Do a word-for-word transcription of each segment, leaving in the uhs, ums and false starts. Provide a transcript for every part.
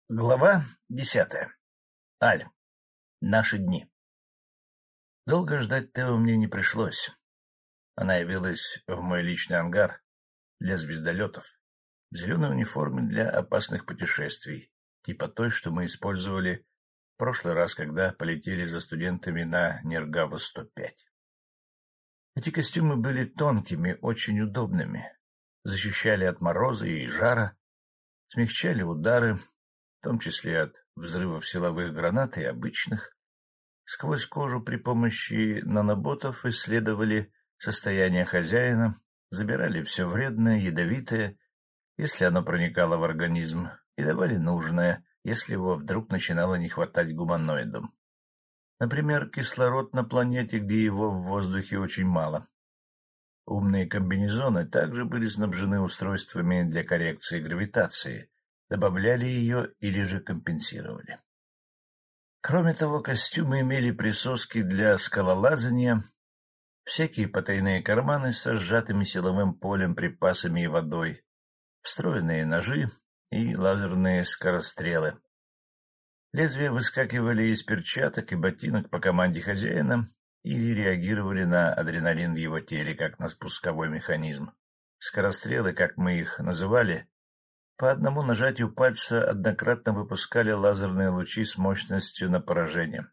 Глава десятая. Аль. Наши дни. Долго ждать Тео мне не пришлось. Она явилась в мой личный ангар для звездолетов, в зеленой униформе для опасных путешествий, типа той, что мы использовали в прошлый раз, когда полетели за студентами на Нергава-сто пять. Эти костюмы были тонкими, очень удобными, защищали от мороза и жара, смягчали удары, в том числе от взрывов силовых гранат и обычных. Сквозь кожу при помощи наноботов исследовали состояние хозяина, забирали все вредное, ядовитое, если оно проникало в организм, и давали нужное, если его вдруг начинало не хватать гуманоидам. Например, кислород на планете, где его в воздухе очень мало. Умные комбинезоны также были снабжены устройствами для коррекции гравитации, добавляли ее или же компенсировали. Кроме того, костюмы имели присоски для скалолазания, всякие потайные карманы со сжатыми силовым полем, припасами и водой, встроенные ножи и лазерные скорострелы. Лезвия выскакивали из перчаток и ботинок по команде хозяина или реагировали на адреналин в его теле, как на спусковой механизм. Скорострелы, как мы их называли, по одному нажатию пальца однократно выпускали лазерные лучи с мощностью на поражение.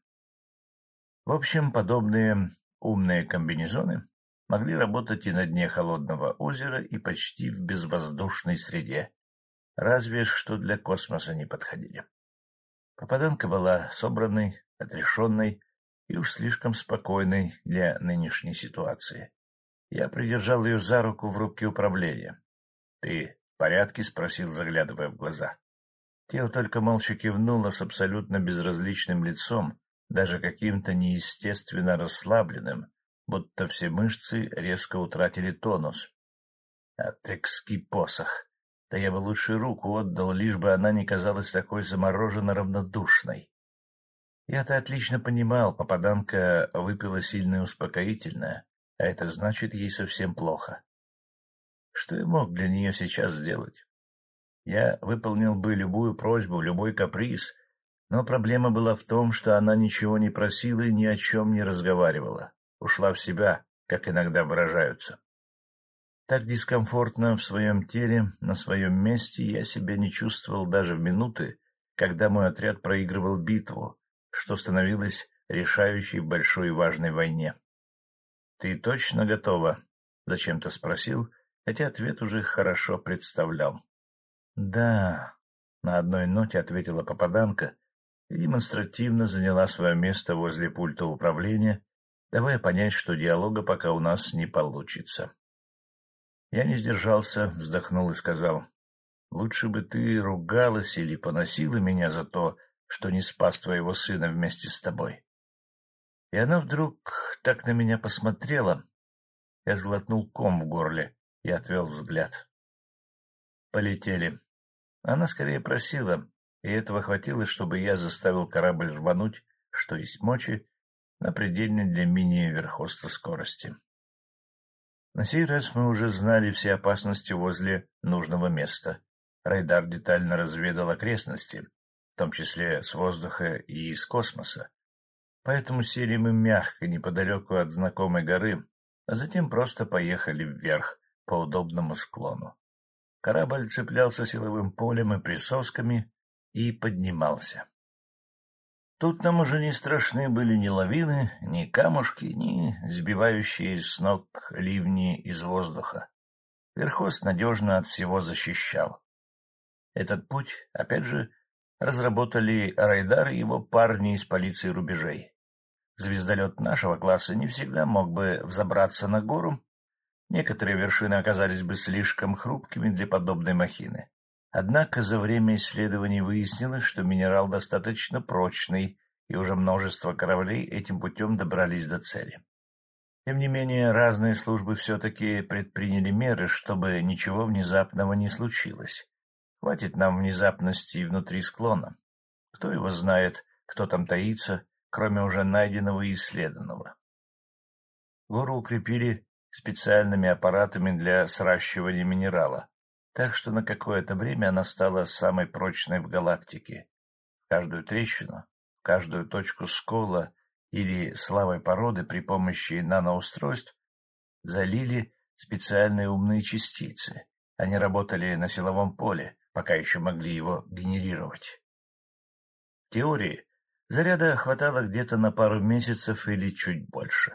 В общем, подобные умные комбинезоны могли работать и на дне холодного озера, и почти в безвоздушной среде, разве что для космоса не подходили. Попаданка была собранной, отрешенной и уж слишком спокойной для нынешней ситуации. Я придержал ее за руку в рубке управления. — Ты в порядке? — спросил, заглядывая в глаза. Тео только молча кивнула с абсолютно безразличным лицом, даже каким-то неестественно расслабленным, будто все мышцы резко утратили тонус. Атекский посох! Да я бы лучше руку отдал, лишь бы она не казалась такой замороженно равнодушной. Я-то отлично понимал, попаданка выпила сильное успокоительное, а это значит, ей совсем плохо. Что я мог для нее сейчас сделать? Я выполнил бы любую просьбу, любой каприз, но проблема была в том, что она ничего не просила и ни о чем не разговаривала, ушла в себя, как иногда выражаются. Так дискомфортно в своем теле, на своем месте я себя не чувствовал даже в минуты, когда мой отряд проигрывал битву, что становилось решающей в большой и важной войне. — Ты точно готова? — зачем-то спросил, хотя ответ уже хорошо представлял. — Да, — на одной ноте ответила попаданка и демонстративно заняла свое место возле пульта управления, давая понять, что диалога пока у нас не получится. Я не сдержался, вздохнул и сказал: — Лучше бы ты ругалась или поносила меня за то, что не спас твоего сына вместе с тобой. И она вдруг так на меня посмотрела. Я сглотнул ком в горле и отвел взгляд. Полетели. Она скорее просила, и этого хватило, чтобы я заставил корабль рвануть, что есть мочи, на предельной для мини-верхоста скорости. На сей раз мы уже знали все опасности возле нужного места. Райдар детально разведал окрестности, в том числе с воздуха и из космоса. Поэтому сели мы мягко, неподалеку от знакомой горы, а затем просто поехали вверх по удобному склону. Корабль цеплялся силовым полем и присосками и поднимался. Тут нам уже не страшны были ни лавины, ни камушки, ни сбивающие с ног ливни из воздуха. Верхост надежно от всего защищал. Этот путь, опять же, разработали Райдар и его парни из полиции рубежей. Звездолет нашего класса не всегда мог бы взобраться на гору. Некоторые вершины оказались бы слишком хрупкими для подобной махины. Однако за время исследований выяснилось, что минерал достаточно прочный, и уже множество кораблей этим путем добрались до цели. Тем не менее, разные службы все-таки предприняли меры, чтобы ничего внезапного не случилось. Хватит нам внезапности и внутри склона. Кто его знает, кто там таится, кроме уже найденного и исследованного. Гору укрепили специальными аппаратами для сращивания минерала. так что на какое-то время она стала самой прочной в галактике. В каждую трещину, в каждую точку скола или слабой породы при помощи наноустройств залили специальные умные частицы. Они работали на силовом поле, пока еще могли его генерировать. В теории заряда хватало где-то на пару месяцев или чуть больше.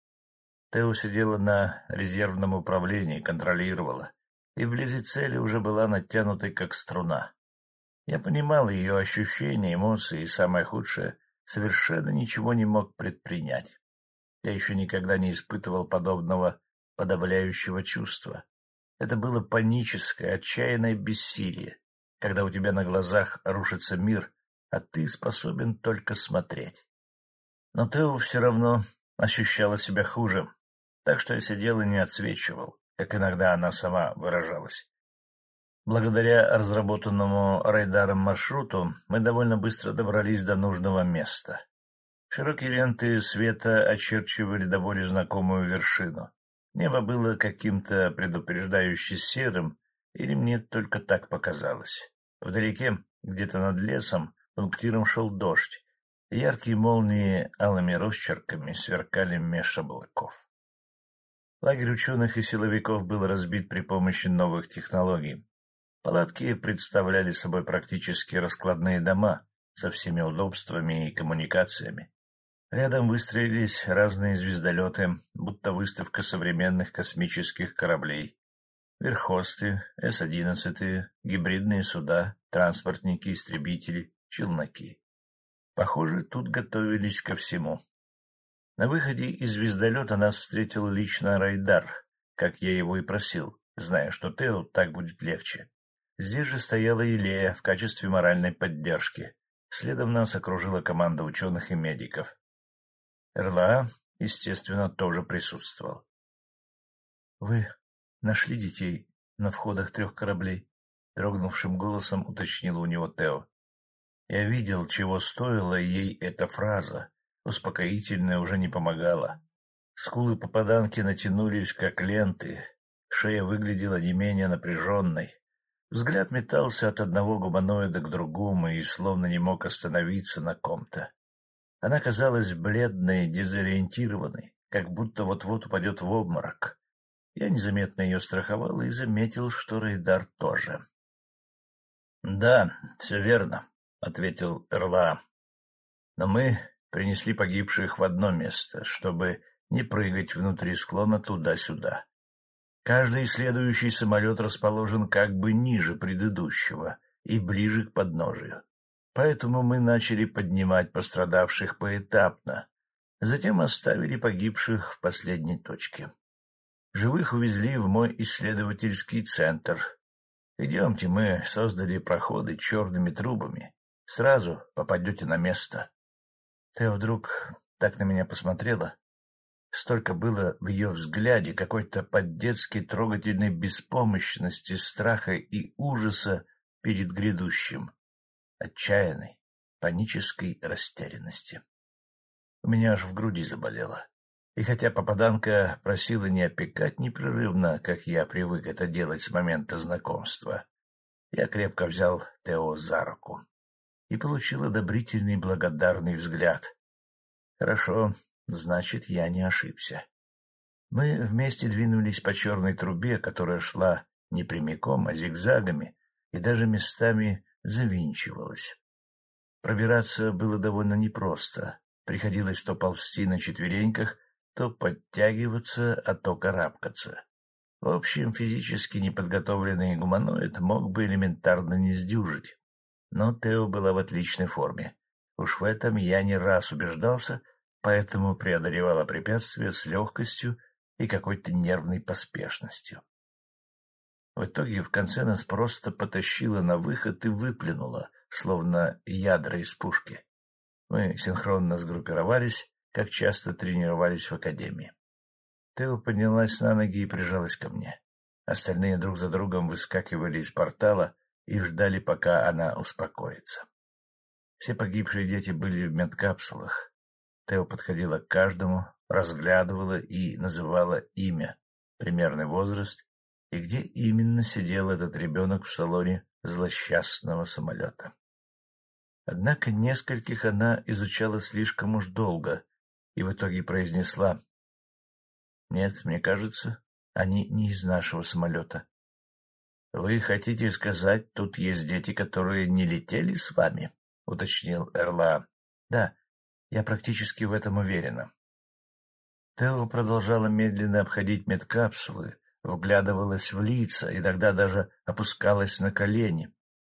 Тео сидела на резервном управлении, контролировала, и вблизи цели уже была натянутой как струна. Я понимал ее ощущения, эмоции, и самое худшее — совершенно ничего не мог предпринять. Я еще никогда не испытывал подобного подавляющего чувства. Это было паническое, отчаянное бессилие, когда у тебя на глазах рушится мир, а ты способен только смотреть. Но Тео все равно ощущала себя хуже, так что я сидел и не отсвечивал, как иногда она сама выражалась. Благодаря разработанному райдаром маршруту мы довольно быстро добрались до нужного места. Широкие ленты света очерчивали до боли знакомую вершину. Небо было каким-то предупреждающе серым, или мне только так показалось. Вдалеке, где-то над лесом, пунктиром шел дождь, и яркие молнии алыми росчерками сверкали меж облаков. Лагерь ученых и силовиков был разбит при помощи новых технологий. Палатки представляли собой практически раскладные дома со всеми удобствами и коммуникациями. Рядом выстроились разные звездолеты, будто выставка современных космических кораблей. Верхосты, эс одиннадцать, гибридные суда, транспортники, истребители, челноки. Похоже, тут готовились ко всему. На выходе из звездолета нас встретил лично Райдар, как я его и просил, зная, что Тео так будет легче. Здесь же стояла Илея в качестве моральной поддержки. Следом нас окружила команда ученых и медиков. эр эл а, естественно, тоже присутствовал. — Вы нашли детей на входах трех кораблей? — дрогнувшим голосом уточнила у него Тео. Я видел, чего стоила ей эта фраза. Успокоительная уже не помогала. Скулы попаданки натянулись, как ленты. Шея выглядела не менее напряженной. Взгляд метался от одного гуманоида к другому и словно не мог остановиться на ком-то. Она казалась бледной, дезориентированной, как будто вот-вот упадет в обморок. Я незаметно ее страховал и заметил, что Рейдар тоже. — Да, все верно, — ответил эр эл а. — Но мы принесли погибших в одно место, чтобы не прыгать внутри склона туда-сюда. Каждый следующий самолет расположен как бы ниже предыдущего и ближе к подножию. Поэтому мы начали поднимать пострадавших поэтапно, затем оставили погибших в последней точке. Живых увезли в мой исследовательский центр. Идемте, мы создали проходы черными трубами. Сразу попадете на место. Ты вдруг так на меня посмотрела. Столько было в ее взгляде какой-то по-детски трогательной беспомощности, страха и ужаса перед грядущим, отчаянной, панической растерянности. У меня аж в груди заболело. И хотя попаданка просила не опекать непрерывно, как я привык это делать с момента знакомства, я крепко взял Тео за руку и получил одобрительный благодарный взгляд. Хорошо, значит, я не ошибся. Мы вместе двинулись по черной трубе, которая шла не прямиком, а зигзагами, и даже местами завинчивалась. Пробираться было довольно непросто. Приходилось то ползти на четвереньках, то подтягиваться, а то карабкаться. В общем, физически неподготовленный гуманоид мог бы элементарно не сдюжить. Но Тео была в отличной форме. Уж в этом я не раз убеждался, поэтому преодолевала препятствия с легкостью и какой-то нервной поспешностью. В итоге в конце нас просто потащило на выход и выплюнуло, словно ядра из пушки. Мы синхронно сгруппировались, как часто тренировались в академии. Тео поднялась на ноги и прижалась ко мне. Остальные друг за другом выскакивали из портала и ждали, пока она успокоится. Все погибшие дети были в медкапсулах. Тео подходила к каждому, разглядывала и называла имя, примерный возраст и где именно сидел этот ребенок в салоне злосчастного самолета. Однако нескольких она изучала слишком уж долго и в итоге произнесла: «Нет, мне кажется, они не из нашего самолета». — Вы хотите сказать, тут есть дети, которые не летели с вами? — уточнил Эрла. — Да, я практически в этом уверена. Тео продолжала медленно обходить медкапсулы, вглядывалась в лица, иногда даже опускалась на колени.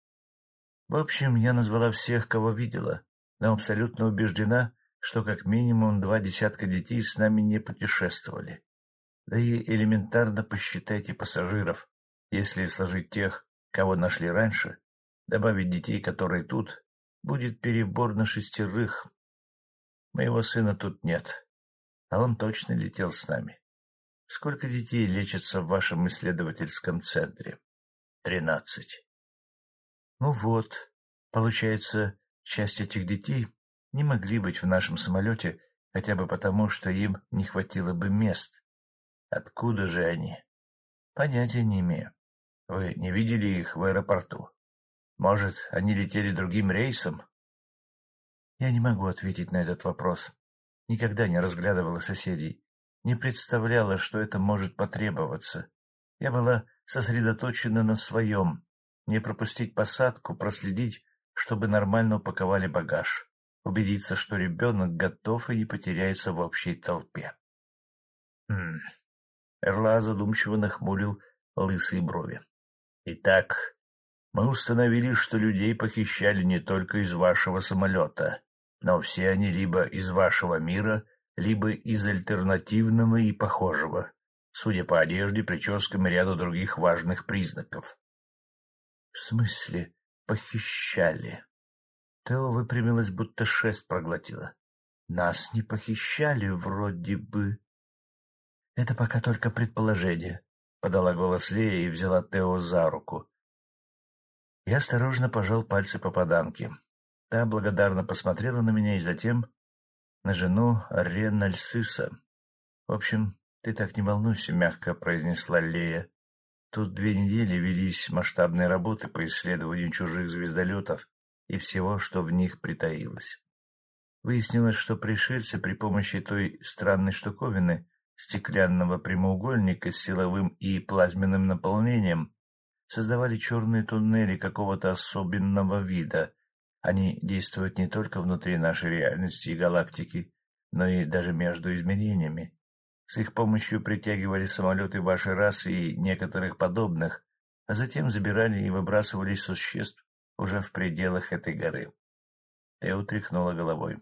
В общем, я назвала всех, кого видела, но абсолютно убеждена, что как минимум два десятка детей с нами не путешествовали. Да и элементарно посчитайте пассажиров. Если сложить тех, кого нашли раньше, добавить детей, которые тут, будет перебор на шестерых. Моего сына тут нет, а он точно летел с нами. Сколько детей лечится в вашем исследовательском центре? Тринадцать. Ну вот, получается, часть этих детей не могли быть в нашем самолете хотя бы потому, что им не хватило бы мест. Откуда же они? Понятия не имею. Вы не видели их в аэропорту? Может, они летели другим рейсом? Я не могу ответить на этот вопрос. Никогда не разглядывала соседей. Не представляла, что это может потребоваться. Я была сосредоточена на своем. Не пропустить посадку, проследить, чтобы нормально упаковали багаж. Убедиться, что ребенок готов и не потеряется в общей толпе. Хм. Эрла задумчиво нахмурил лысые брови. Итак, мы установили, что людей похищали не только из вашего самолета, но все они либо из вашего мира, либо из альтернативного и похожего, судя по одежде, прическам и ряду других важных признаков. — В смысле похищали? Тео выпрямилась, будто шерсть проглотила. — Нас не похищали вроде бы. — Это пока только предположение, — подала голос Лея и взяла Тео за руку. Я осторожно пожал пальцы попаданки. Та благодарно посмотрела на меня и затем на жену Ренальсиса. — В общем, ты так не волнуйся, — мягко произнесла Лея. Тут две недели велись масштабные работы по исследованию чужих звездолетов и всего, что в них притаилось. Выяснилось, что пришельцы при помощи той странной штуковины, стеклянного прямоугольника с силовым и плазменным наполнением, создавали черные туннели какого-то особенного вида. Они действуют не только внутри нашей реальности и галактики, но и даже между измерениями. С их помощью притягивали самолеты вашей расы и некоторых подобных, а затем забирали и выбрасывали существ уже в пределах этой горы. Тео тряхнула головой.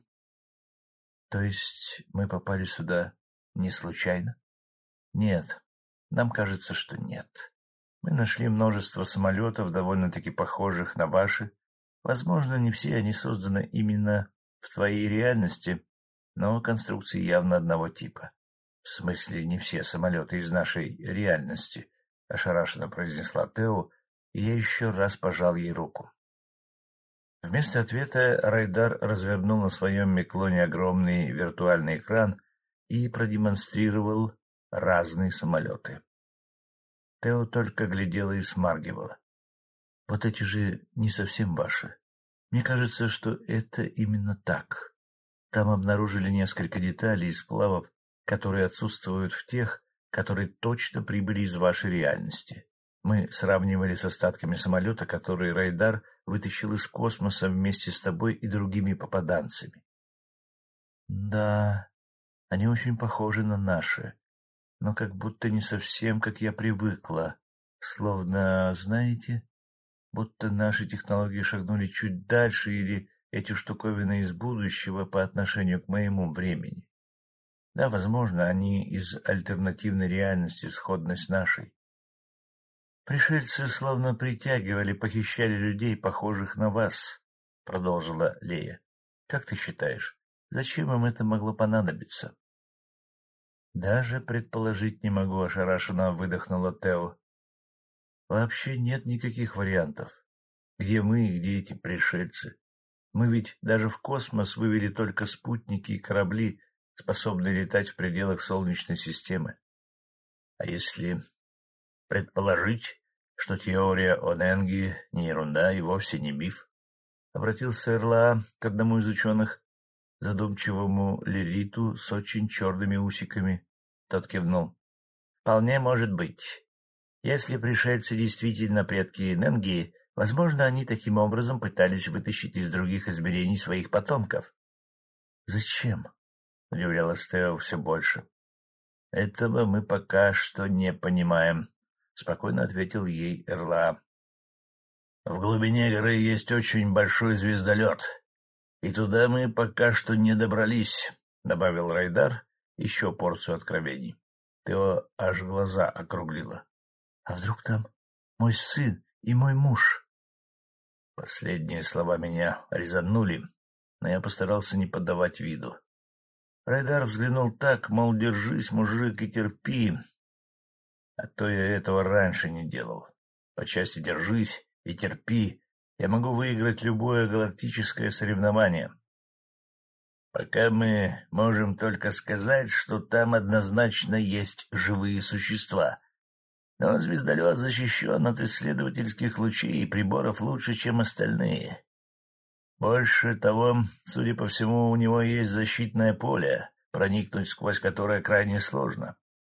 — То есть мы попали сюда не случайно? — Нет, нам кажется, что нет. Мы нашли множество самолетов, довольно-таки похожих на ваши. Возможно, не все они созданы именно в твоей реальности, но конструкции явно одного типа. — В смысле, не все самолеты из нашей реальности? — ошарашенно произнесла Тео, и я еще раз пожал ей руку. Вместо ответа Райдар развернул на своем меклоне огромный виртуальный экран и продемонстрировал разные самолеты. Тео только глядела и смаргивала. — Вот эти же не совсем ваши. Мне кажется, что это именно так. Там обнаружили несколько деталей и сплавов, которые отсутствуют в тех, которые точно прибыли из вашей реальности. Мы сравнивали с остатками самолета, который Райдар вытащил из космоса вместе с тобой и другими попаданцами. — Да, они очень похожи на наши, но как будто не совсем, как я привыкла. Словно, знаете, будто наши технологии шагнули чуть дальше или эти штуковины из будущего по отношению к моему времени. Да, возможно, они из альтернативной реальности, сходной с нашей. Пришельцы словно притягивали, похищали людей, похожих на вас, — продолжила Лея. — Как ты считаешь, зачем им это могло понадобиться? — Даже предположить не могу, — ошарашенно выдохнула Тео. — Вообще нет никаких вариантов. Где мы и где эти пришельцы? Мы ведь даже в космос вывели только спутники и корабли, способные летать в пределах Солнечной системы. А если... предположить, что теория о Ненге не ерунда и вовсе не миф? — обратился Эрла к одному из ученых, задумчивому лилиту с очень черными усиками. Тот кивнул. — Вполне может быть. Если пришельцы действительно предки Ненги, возможно, они таким образом пытались вытащить из других измерений своих потомков. — Зачем? — удивлялась Тео все больше. — Этого мы пока что не понимаем, — спокойно ответил ей Эрла. — В глубине горы есть очень большой звездолет, и туда мы пока что не добрались, — добавил Райдар еще порцию откровений. Тео аж глаза округлила. — А вдруг там мой сын и мой муж? Последние слова меня резанули, но я постарался не подавать виду. Райдар взглянул так, мол, держись, мужик, и терпи. А то я этого раньше не делал. По части «держись» и «терпи» я могу выиграть любое галактическое соревнование. Пока мы можем только сказать, что там однозначно есть живые существа. Но звездолет защищен от исследовательских лучей и приборов лучше, чем остальные. Больше того, судя по всему, у него есть защитное поле, проникнуть сквозь которое крайне сложно.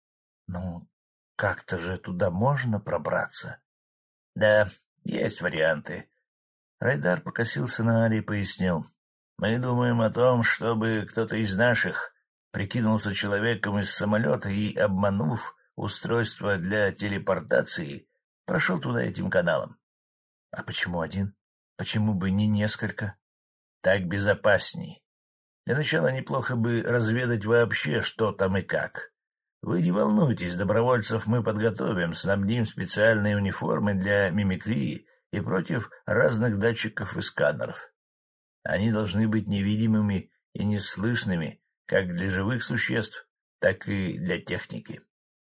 Ну, как-то же туда можно пробраться? Да, есть варианты. Райдар покосился на Ари и пояснил. Мы думаем о том, чтобы кто-то из наших прикинулся человеком из самолета и, обманув устройство для телепортации, прошел туда этим каналом. А почему один? Почему бы не несколько? Так безопасней. Для начала неплохо бы разведать вообще, что там и как. Вы не волнуйтесь, добровольцев мы подготовим, снабдим специальные униформы для мимикрии и против разных датчиков и сканеров. Они должны быть невидимыми и неслышными как для живых существ, так и для техники.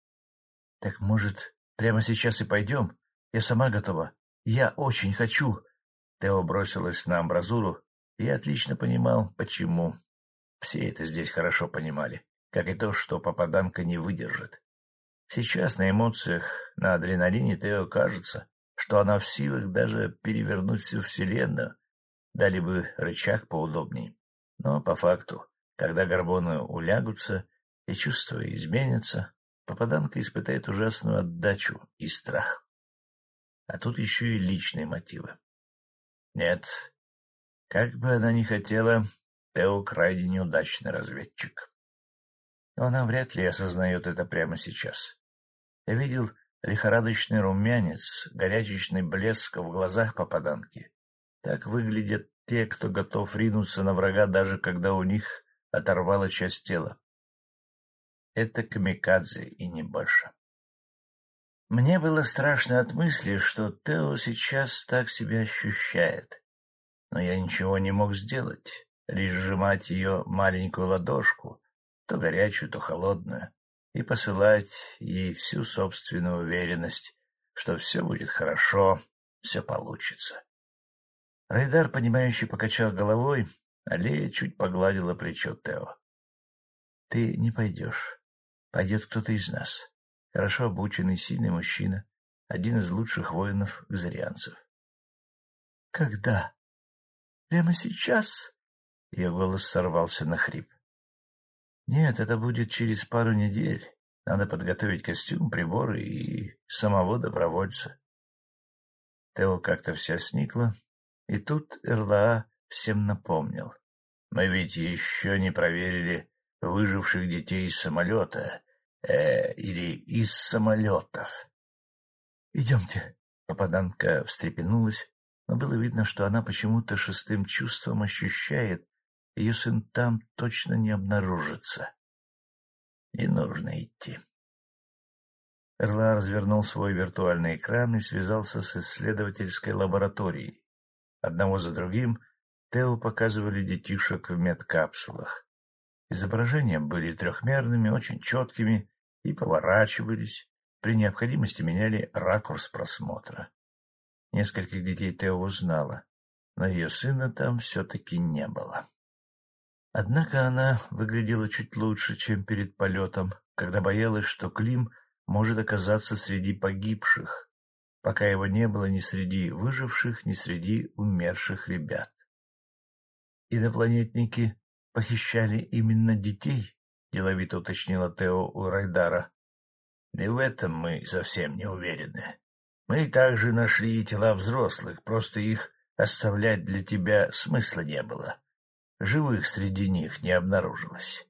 — Так, может, прямо сейчас и пойдем? Я сама готова. Я очень хочу. Тео бросилась на амбразуру, и я отлично понимал, почему. Все это здесь хорошо понимали, как и то, что попаданка не выдержит. Сейчас на эмоциях, на адреналине Тео кажется, что она в силах даже перевернуть всю вселенную, дали бы рычаг поудобней. Но по факту, когда горбоны улягутся и чувства изменятся, попаданка испытает ужасную отдачу и страх. А тут еще и личные мотивы. Нет, как бы она ни хотела, Тео крайне неудачный разведчик. Но она вряд ли осознает это прямо сейчас. Я видел лихорадочный румянец, горячечный блеск в глазах попаданки. Так выглядят те, кто готов ринуться на врага, даже когда у них оторвала часть тела. Это камикадзе и не больше. Мне было страшно от мысли, что Тео сейчас так себя ощущает. Но я ничего не мог сделать, лишь сжимать ее маленькую ладошку, то горячую, то холодную, и посылать ей всю собственную уверенность, что все будет хорошо, все получится. Райдар, понимающе покачал головой, а Лея чуть погладила плечо Тео. — Ты не пойдешь. Пойдет кто-то из нас. Хорошо обученный, сильный мужчина, один из лучших воинов гзарианцев. — Когда? Прямо сейчас? Ее голос сорвался на хрип. — Нет, это будет через пару недель. Надо подготовить костюм, приборы и самого добровольца. Тео как-то вся сникла, и тут Эрлаа всем напомнил. Мы ведь еще не проверили выживших детей из самолета, э, или из самолетов. — Идемте. Попаданка встрепенулась, но было видно, что она почему-то шестым чувством ощущает, ее сын там точно не обнаружится. Не нужно идти. Эрла развернул свой виртуальный экран и связался с исследовательской лабораторией. Одного за другим Тео показывали детишек в медкапсулах. Изображения были трехмерными, очень четкими и поворачивались, при необходимости меняли ракурс просмотра. Нескольких детей Тео узнала, но ее сына там все-таки не было. Однако она выглядела чуть лучше, чем перед полетом, когда боялась, что Клим может оказаться среди погибших, пока его не было ни среди выживших, ни среди умерших ребят. Инопланетники похищали именно детей, — деловито уточнила Тео у Райдара. — И в этом мы совсем не уверены. Мы также нашли и тела взрослых, просто их оставлять для тебя смысла не было. Живых среди них не обнаружилось.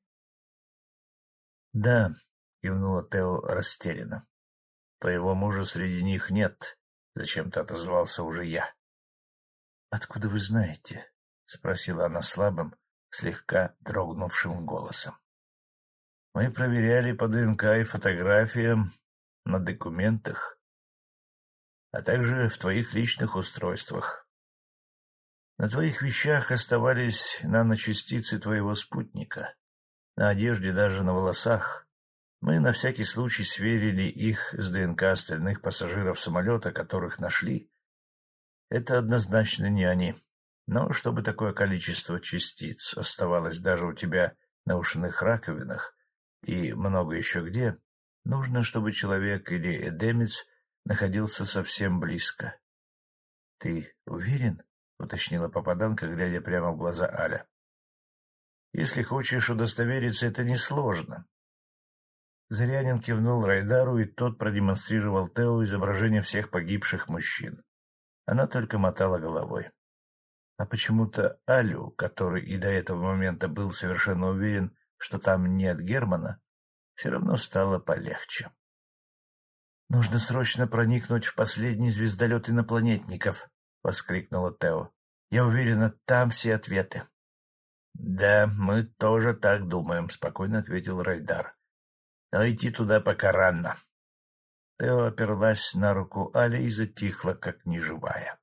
— Да, — кивнула Тео растерянно. — Твоего мужа среди них нет, — зачем-то отозвался уже я. — Откуда вы знаете? — спросила она слабым, слегка дрогнувшим голосом. — Мы проверяли по ДНК и фотографиям на документах, а также в твоих личных устройствах. На твоих вещах оставались наночастицы твоего спутника, на одежде, даже на волосах. Мы на всякий случай сверили их с ДНК остальных пассажиров самолета, которых нашли. Это однозначно не они. Но чтобы такое количество частиц оставалось даже у тебя на ушных раковинах и много еще где, нужно, чтобы человек или эдемец находился совсем близко. — Ты уверен? — уточнила попаданка, глядя прямо в глаза Аля. — Если хочешь удостовериться, это несложно. Зырянин кивнул Райдару, и тот продемонстрировал Тео изображение всех погибших мужчин. Она только мотала головой. А почему-то Алю, который и до этого момента был совершенно уверен, что там нет Германа, все равно стало полегче. — Нужно срочно проникнуть в последний звездолет инопланетников, — воскликнула Тео. — Я уверена, там все ответы. — Да, мы тоже так думаем, — спокойно ответил Райдар. — Но идти туда пока рано. Тео оперлась на руку Али и затихла, как неживая.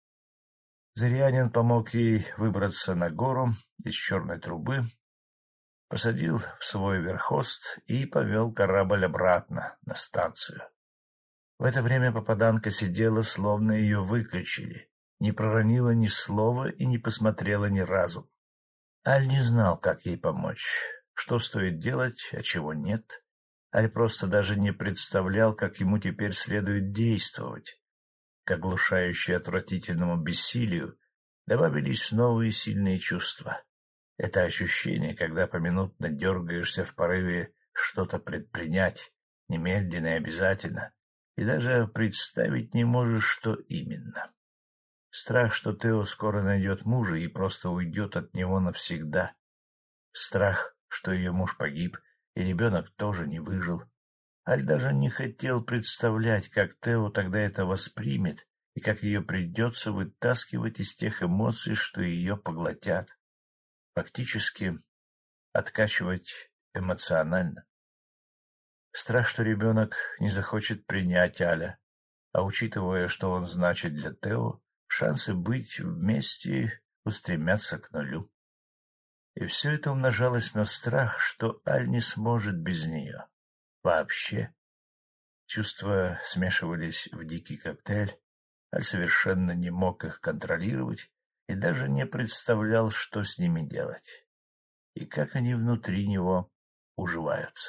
Зырянин помог ей выбраться на гору из черной трубы, посадил в свой верхост и повел корабль обратно на станцию. В это время попаданка сидела, словно ее выключили, не проронила ни слова и не посмотрела ни разу. Аль не знал, как ей помочь, что стоит делать, а чего нет. Аль просто даже не представлял, как ему теперь следует действовать. К оглушающей отвратительному бессилию добавились новые сильные чувства. Это ощущение, когда поминутно дергаешься в порыве что-то предпринять, немедленно и обязательно, и даже представить не можешь, что именно. Страх, что Тео скоро найдет мужа и просто уйдет от него навсегда. Страх, что ее муж погиб, и ребенок тоже не выжил. Аль даже не хотел представлять, как Тео тогда это воспримет и как ее придется вытаскивать из тех эмоций, что ее поглотят. Фактически откачивать эмоционально. Страх, что ребенок не захочет принять Аля, а учитывая, что он значит для Тео, шансы быть вместе устремятся к нулю. И все это умножалось на страх, что Аль не сможет без нее. Вообще. Чувства смешивались в дикий коктейль. Аль совершенно не мог их контролировать и даже не представлял, что с ними делать. И как они внутри него уживаются.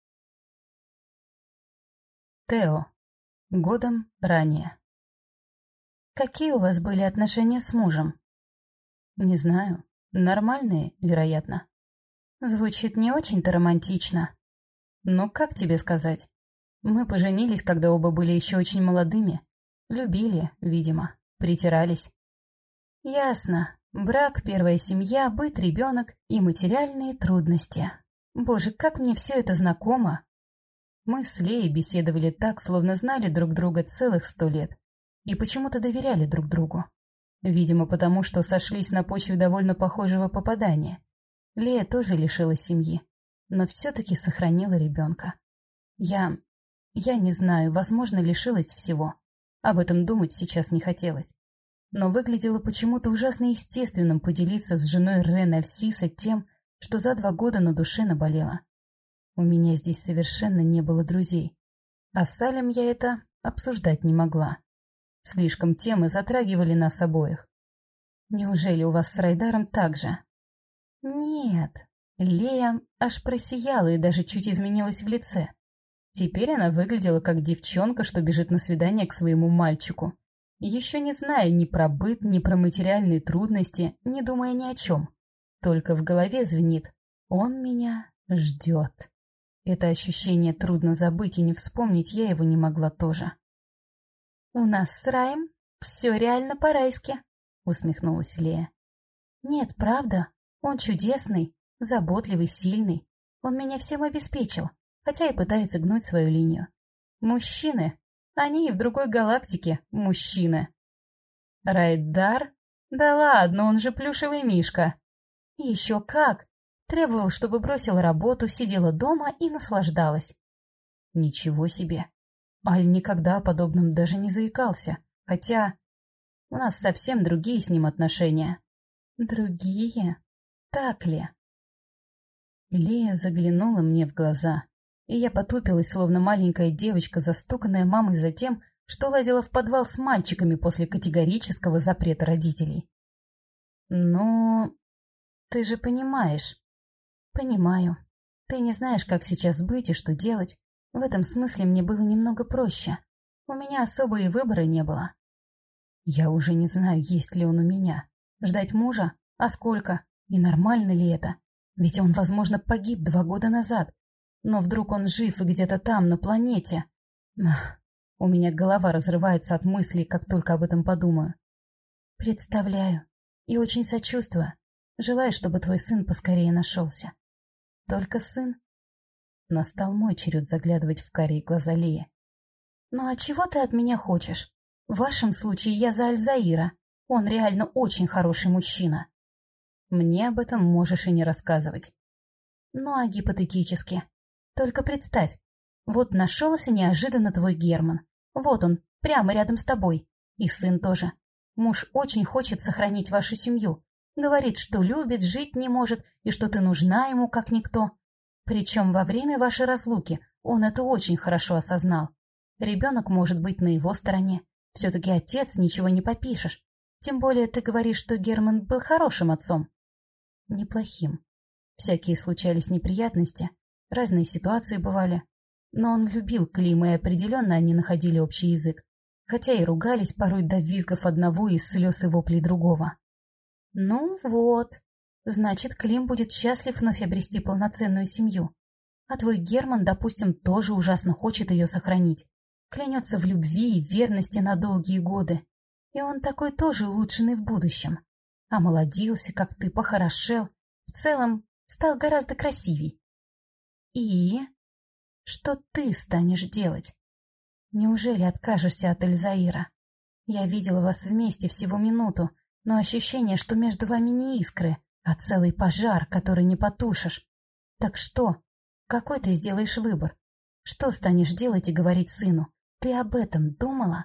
Тео. Годом ранее. Какие у вас были отношения с мужем? Не знаю. Нормальные, вероятно. Звучит не очень-то романтично. Ну, как тебе сказать? Мы поженились, когда оба были еще очень молодыми. Любили, видимо, притирались. Ясно. Брак, первая семья, быт, ребенок и материальные трудности. Боже, как мне все это знакомо. Мы с Леей беседовали так, словно знали друг друга целых сто лет. И почему-то доверяли друг другу. Видимо, потому что сошлись на почве довольно похожего попадания. Лея тоже лишилась семьи, но все-таки сохранила ребенка. Я... я не знаю, возможно, лишилась всего. Об этом думать сейчас не хотелось. Но выглядело почему-то ужасно естественным поделиться с женой Рен Альсиса тем, что за два года на душе наболело. У меня здесь совершенно не было друзей. А с Салем я это обсуждать не могла. Слишком темы затрагивали нас обоих. Неужели у вас с Райдаром так же? Нет. Лея аж просияла и даже чуть изменилась в лице. Теперь она выглядела как девчонка, что бежит на свидание к своему мальчику, еще не зная ни про быт, ни про материальные трудности, не думая ни о чем. Только в голове звенит: он меня ждет. Это ощущение трудно забыть, и не вспомнить я его не могла тоже. «У нас с Раем все реально по-райски», — усмехнулась Лея. «Нет, правда, он чудесный, заботливый, сильный. Он меня всем обеспечил, хотя и пытается гнуть свою линию. Мужчины, они и в другой галактике мужчины. Райдар? Да ладно, он же плюшевый мишка. Еще как! Требовал, чтобы бросила работу, сидела дома и наслаждалась. Ничего себе! Аль никогда о подобном даже не заикался, хотя у нас совсем другие с ним отношения. Другие? Так ли? Лея заглянула мне в глаза, и я потупилась, словно маленькая девочка, застуканная мамой за тем, что лазила в подвал с мальчиками после категорического запрета родителей. «Ну, ты же понимаешь». «Понимаю. Ты не знаешь, как сейчас быть и что делать. В этом смысле мне было немного проще. У меня особо и выбора не было». «Я уже не знаю, есть ли он у меня. Ждать мужа? А сколько? И нормально ли это? Ведь он, возможно, погиб два года назад. Но вдруг он жив и где-то там, на планете. Ах, у меня голова разрывается от мыслей, как только об этом подумаю. Представляю. И очень сочувствую. Желаю, чтобы твой сын поскорее нашелся. Только сын?» Настал мой черед заглядывать в карие глаза Леи. «Ну а чего ты от меня хочешь? В вашем случае я за Альзаира. Он реально очень хороший мужчина. Мне об этом можешь и не рассказывать. Ну а гипотетически? Только представь, вот нашелся неожиданно твой Герман. Вот он, прямо рядом с тобой. И сын тоже. Муж очень хочет сохранить вашу семью. Говорит, что любит, жить не может, и что ты нужна ему как никто. Причем во время вашей разлуки он это очень хорошо осознал. Ребенок может быть на его стороне. Все-таки отец, ничего не попишешь. Тем более ты говоришь, что Герман был хорошим отцом. Неплохим. Всякие случались неприятности, разные ситуации бывали. Но он любил Клима, и определенно они находили общий язык, хотя и ругались порой до визгов одного и слез и воплей другого. Ну вот, значит, Клим будет счастлив вновь обрести полноценную семью. А твой Герман, допустим, тоже ужасно хочет ее сохранить. Клянется в любви и верности на долгие годы. И он такой тоже улучшенный в будущем. Омолодился, как ты, похорошел. В целом, стал гораздо красивей. И что ты станешь делать? Неужели откажешься от Эльзаира? Я видела вас вместе всего минуту, но ощущение, что между вами не искры, а целый пожар, который не потушишь. Так что? Какой ты сделаешь выбор? Что станешь делать и говорить сыну? Ты об этом думала?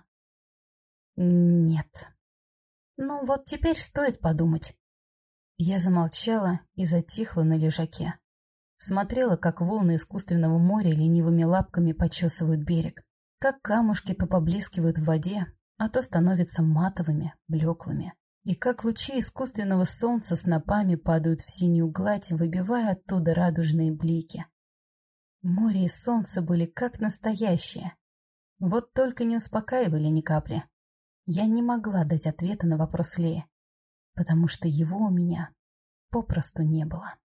Нет. Ну вот теперь стоит подумать. Я замолчала и затихла на лежаке. Смотрела, как волны искусственного моря ленивыми лапками почесывают берег, как камушки то поблескивают в воде, а то становятся матовыми, блеклыми, и как лучи искусственного солнца снопами падают в синюю гладь, выбивая оттуда радужные блики. Море и солнце были как настоящие, вот только не успокаивали ни капли. Я не могла дать ответа на вопрос Леи, потому что его у меня попросту не было.